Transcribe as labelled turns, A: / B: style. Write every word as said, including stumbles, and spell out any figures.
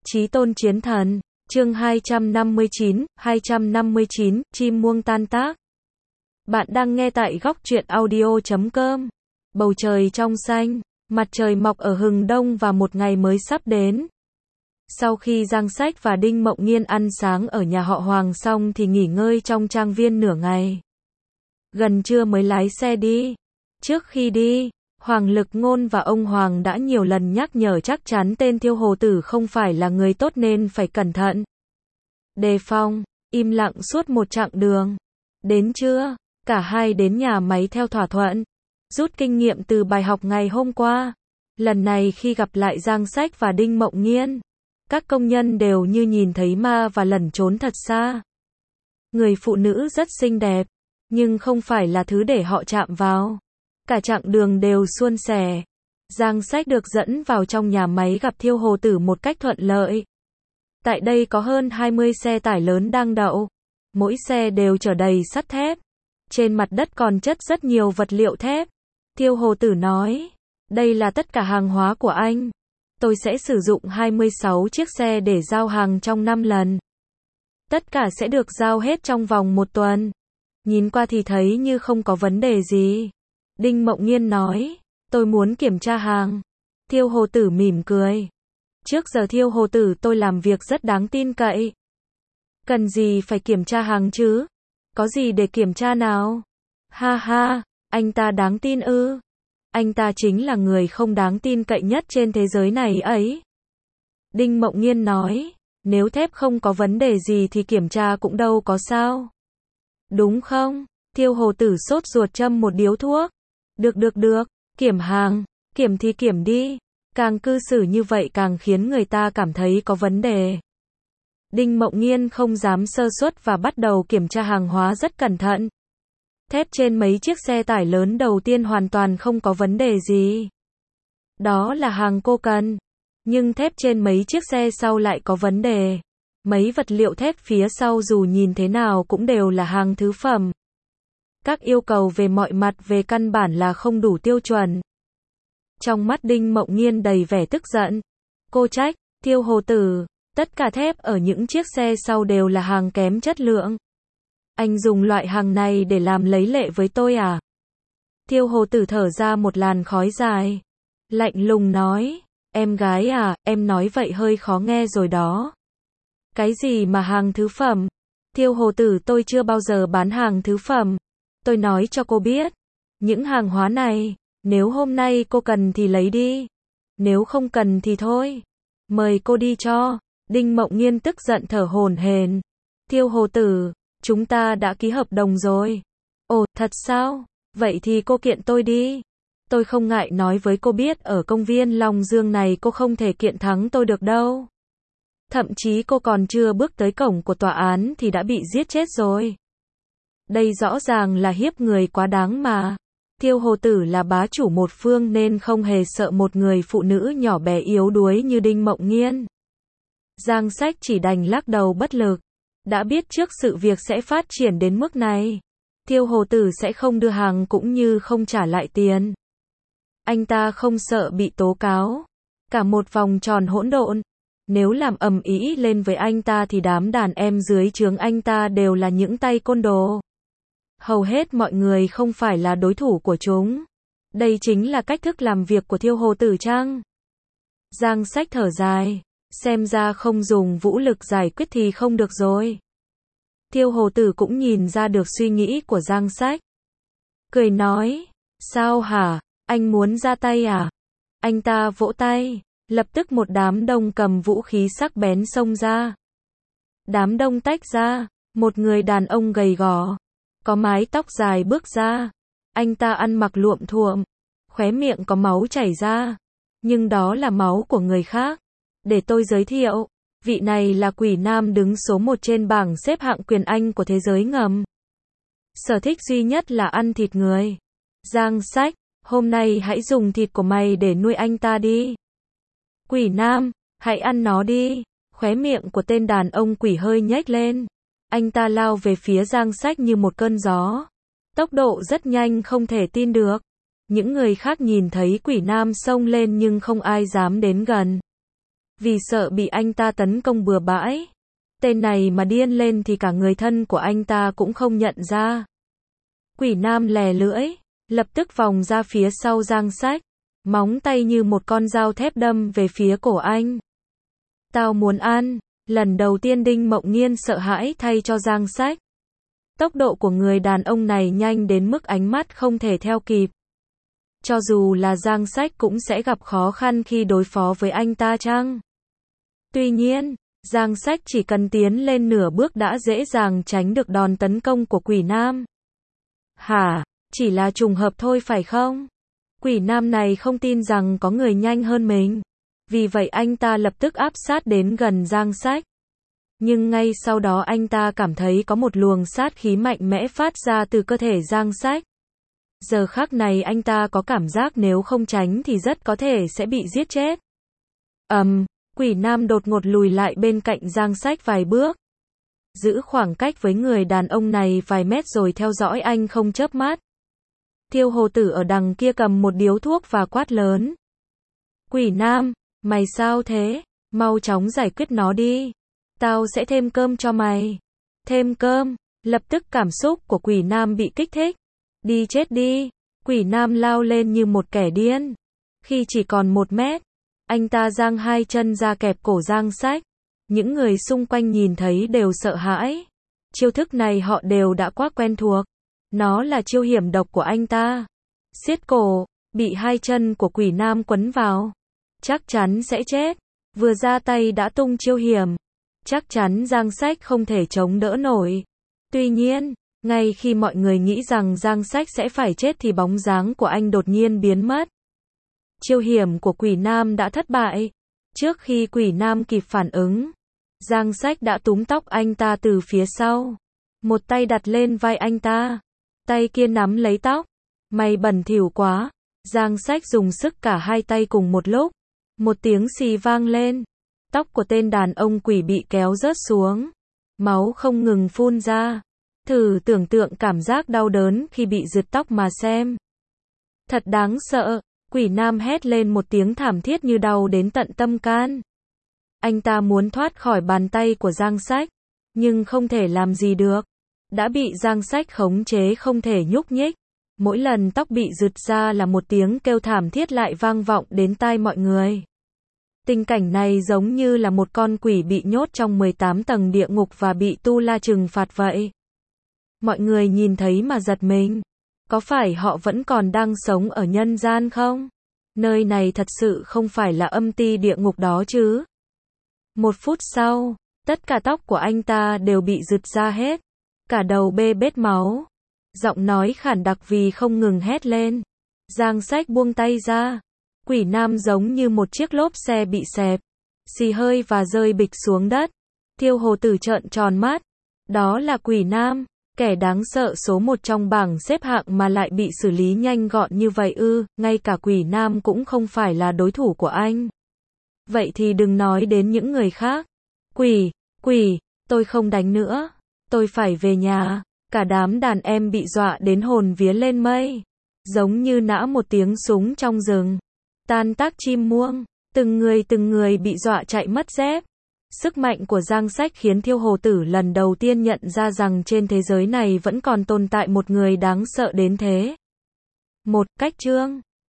A: Chí tôn chiến thần, chương hai trăm năm mươi chín, hai trăm năm mươi chín, chim muông tan tác. Bạn đang nghe tại góc truyện audio chấm com. Bầu trời trong xanh, mặt trời mọc ở hừng đông và một ngày mới sắp đến. Sau khi Giang Sách và Đinh Mộng Nghiên ăn sáng ở nhà họ Hoàng xong thì nghỉ ngơi trong trang viên nửa ngày. Gần trưa mới lái xe đi. Trước khi đi, Hoàng Lực Ngôn và ông Hoàng đã nhiều lần nhắc nhở chắc chắn tên Thiêu Hồ Tử không phải là người tốt nên phải cẩn thận. Đề phòng, im lặng suốt một chặng đường. Đến trưa, cả hai đến nhà máy theo thỏa thuận. Rút kinh nghiệm từ bài học ngày hôm qua. Lần này khi gặp lại Giang Sách và Đinh Mộng Nghiên, các công nhân đều như nhìn thấy ma và lẩn trốn thật xa. Người phụ nữ rất xinh đẹp, nhưng không phải là thứ để họ chạm vào. Cả chặng đường đều suôn sẻ. Giang Sách được dẫn vào trong nhà máy gặp Thiêu Hồ Tử một cách thuận lợi. Tại đây có hơn hai mươi xe tải lớn đang đậu. Mỗi xe đều chở đầy sắt thép. Trên mặt đất còn chất rất nhiều vật liệu thép. Thiêu Hồ Tử nói, đây là tất cả hàng hóa của anh. Tôi sẽ sử dụng hai mươi sáu chiếc xe để giao hàng trong năm lần. Tất cả sẽ được giao hết trong vòng một tuần. Nhìn qua thì thấy như không có vấn đề gì. Đinh Mộng Nghiên nói, tôi muốn kiểm tra hàng. Thiêu Hồ Tử mỉm cười. Trước giờ Thiêu Hồ Tử tôi làm việc rất đáng tin cậy. Cần gì phải kiểm tra hàng chứ? Có gì để kiểm tra nào? Ha ha, anh ta đáng tin ư? Anh ta chính là người không đáng tin cậy nhất trên thế giới này ấy. Đinh Mộng Nghiên nói, nếu thép không có vấn đề gì thì kiểm tra cũng đâu có sao. Đúng không? Thiêu Hồ Tử sốt ruột châm một điếu thuốc. Được được được, kiểm hàng, kiểm thì kiểm đi. Càng cư xử như vậy càng khiến người ta cảm thấy có vấn đề. Đinh Mộng Nghiên không dám sơ suất và bắt đầu kiểm tra hàng hóa rất cẩn thận. Thép trên mấy chiếc xe tải lớn đầu tiên hoàn toàn không có vấn đề gì. Đó là hàng cô cần. Nhưng thép trên mấy chiếc xe sau lại có vấn đề. Mấy vật liệu thép phía sau dù nhìn thế nào cũng đều là hàng thứ phẩm. Các yêu cầu về mọi mặt về căn bản là không đủ tiêu chuẩn. Trong mắt Đinh Mộng Nghiên đầy vẻ tức giận. Cô trách, Thiêu Hồ Tử, tất cả thép ở những chiếc xe sau đều là hàng kém chất lượng. Anh dùng loại hàng này để làm lấy lệ với tôi à? Thiêu Hồ Tử thở ra một làn khói dài. Lạnh lùng nói, em gái à, em nói vậy hơi khó nghe rồi đó. Cái gì mà hàng thứ phẩm? Thiêu Hồ Tử tôi chưa bao giờ bán hàng thứ phẩm. Tôi nói cho cô biết, những hàng hóa này, nếu hôm nay cô cần thì lấy đi. Nếu không cần thì thôi. Mời cô đi cho. Đinh Mộng Nghiên tức giận thở hổn hển. Thiêu Hồ Tử, chúng ta đã ký hợp đồng rồi. Ồ, thật sao? Vậy thì cô kiện tôi đi. Tôi không ngại nói với cô biết ở công viên Long Dương này cô không thể kiện thắng tôi được đâu. Thậm chí cô còn chưa bước tới cổng của tòa án thì đã bị giết chết rồi. Đây rõ ràng là hiếp người quá đáng mà. Thiêu Hồ Tử là bá chủ một phương nên không hề sợ một người phụ nữ nhỏ bé yếu đuối như Đinh Mộng Nghiên. Giang Sách chỉ đành lắc đầu bất lực. Đã biết trước sự việc sẽ phát triển đến mức này, Thiêu Hồ Tử sẽ không đưa hàng cũng như không trả lại tiền. Anh ta không sợ bị tố cáo. Cả một vòng tròn hỗn độn. Nếu làm ầm ĩ lên với anh ta thì đám đàn em dưới trướng anh ta đều là những tay côn đồ. Hầu hết mọi người không phải là đối thủ của chúng. Đây chính là cách thức làm việc của Thiêu Hồ Tử chăng? Giang Sách thở dài. Xem ra không dùng vũ lực giải quyết thì không được rồi. Thiêu Hồ Tử cũng nhìn ra được suy nghĩ của Giang Sách. Cười nói, sao hả, anh muốn ra tay à? Anh ta vỗ tay, lập tức một đám đông cầm vũ khí sắc bén xông ra. Đám đông tách ra, một người đàn ông gầy gò, có mái tóc dài bước ra. Anh ta ăn mặc luộm thuộm, khóe miệng có máu chảy ra. Nhưng đó là máu của người khác. Để tôi giới thiệu, vị này là Quỷ Nam đứng số một trên bảng xếp hạng quyền Anh của thế giới ngầm. Sở thích duy nhất là ăn thịt người. Giang Sách, hôm nay hãy dùng thịt của mày để nuôi anh ta đi. Quỷ Nam, hãy ăn nó đi. Khóe miệng của tên đàn ông quỷ hơi nhếch lên. Anh ta lao về phía Giang Sách như một cơn gió. Tốc độ rất nhanh không thể tin được. Những người khác nhìn thấy Quỷ Nam xông lên nhưng không ai dám đến gần. Vì sợ bị anh ta tấn công bừa bãi. Tên này mà điên lên thì cả người thân của anh ta cũng không nhận ra. Quỷ nam lè lưỡi, lập tức vòng ra phía sau Giang Sách, móng tay như một con dao thép đâm về phía cổ anh. Tao muốn ăn. Lần đầu tiên Đinh Mộng Nghiên sợ hãi thay cho Giang Sách. Tốc độ của người đàn ông này nhanh đến mức ánh mắt không thể theo kịp. Cho dù là Giang Sách cũng sẽ gặp khó khăn khi đối phó với anh ta chăng? Tuy nhiên, Giang Sách chỉ cần tiến lên nửa bước đã dễ dàng tránh được đòn tấn công của quỷ nam. Hả? Chỉ là trùng hợp thôi phải không? Quỷ nam này không tin rằng có người nhanh hơn mình. Vì vậy anh ta lập tức áp sát đến gần Giang Sách. Nhưng ngay sau đó anh ta cảm thấy có một luồng sát khí mạnh mẽ phát ra từ cơ thể Giang Sách. Giờ khắc này anh ta có cảm giác nếu không tránh thì rất có thể sẽ bị giết chết. Ầm, um, quỷ nam đột ngột lùi lại bên cạnh Giang Sách vài bước. Giữ khoảng cách với người đàn ông này vài mét rồi theo dõi anh không chớp mắt. Thiêu Hồ Tử ở đằng kia cầm một điếu thuốc và quát lớn. Quỷ nam, mày sao thế? Mau chóng giải quyết nó đi. Tao sẽ thêm cơm cho mày. Thêm cơm, lập tức cảm xúc của quỷ nam bị kích thích. Đi chết đi. Quỷ nam lao lên như một kẻ điên. Khi chỉ còn một mét, anh ta giang hai chân ra kẹp cổ Giang Sách. Những người xung quanh nhìn thấy đều sợ hãi. Chiêu thức này họ đều đã quá quen thuộc. Nó là chiêu hiểm độc của anh ta. Siết cổ, bị hai chân của quỷ nam quấn vào. Chắc chắn sẽ chết. Vừa ra tay đã tung chiêu hiểm. Chắc chắn Giang Sách không thể chống đỡ nổi. Tuy nhiên, ngay khi mọi người nghĩ rằng Giang Sách sẽ phải chết thì bóng dáng của anh đột nhiên biến mất. Chiêu hiểm của quỷ nam đã thất bại. Trước khi quỷ nam kịp phản ứng, Giang Sách đã túm tóc anh ta từ phía sau. Một tay đặt lên vai anh ta. Tay kia nắm lấy tóc. Mày bẩn thỉu quá. Giang Sách dùng sức cả hai tay cùng một lúc. Một tiếng xì vang lên. Tóc của tên đàn ông quỷ bị kéo rớt xuống. Máu không ngừng phun ra. Thử tưởng tượng cảm giác đau đớn khi bị rượt tóc mà xem. Thật đáng sợ. Quỷ nam hét lên một tiếng thảm thiết như đau đến tận tâm can. Anh ta muốn thoát khỏi bàn tay của Giang Sách, nhưng không thể làm gì được. Đã bị Giang Sách khống chế không thể nhúc nhích. Mỗi lần tóc bị rượt ra là một tiếng kêu thảm thiết lại vang vọng đến tai mọi người. Tình cảnh này giống như là một con quỷ bị nhốt trong mười tám tầng địa ngục và bị Tu La trừng phạt vậy. Mọi người nhìn thấy mà giật mình. Có phải họ vẫn còn đang sống ở nhân gian không? Nơi này thật sự không phải là âm ti địa ngục đó chứ? Một phút sau, tất cả tóc của anh ta đều bị rượt ra hết. Cả đầu bê bết máu. Giọng nói khản đặc vì không ngừng hét lên. Giang Sách buông tay ra. Quỷ nam giống như một chiếc lốp xe bị xẹp. Xì hơi và rơi bịch xuống đất. Thiêu Hồ Tử trợn tròn mắt. Đó là quỷ nam. Kẻ đáng sợ số một trong bảng xếp hạng mà lại bị xử lý nhanh gọn như vậy ư, ngay cả quỷ nam cũng không phải là đối thủ của anh. Vậy thì đừng nói đến những người khác. Quỷ, quỷ, tôi không đánh nữa. Tôi phải về nhà. Cả đám đàn em bị dọa đến hồn vía lên mây. Giống như nã một tiếng súng trong rừng. Tan tác chim muông. Từng người từng người bị dọa chạy mất dép. Sức mạnh của Giang Sách khiến Thiêu Hồ Tử lần đầu tiên nhận ra rằng trên thế giới này vẫn còn tồn tại một người đáng sợ đến thế. Một cách chương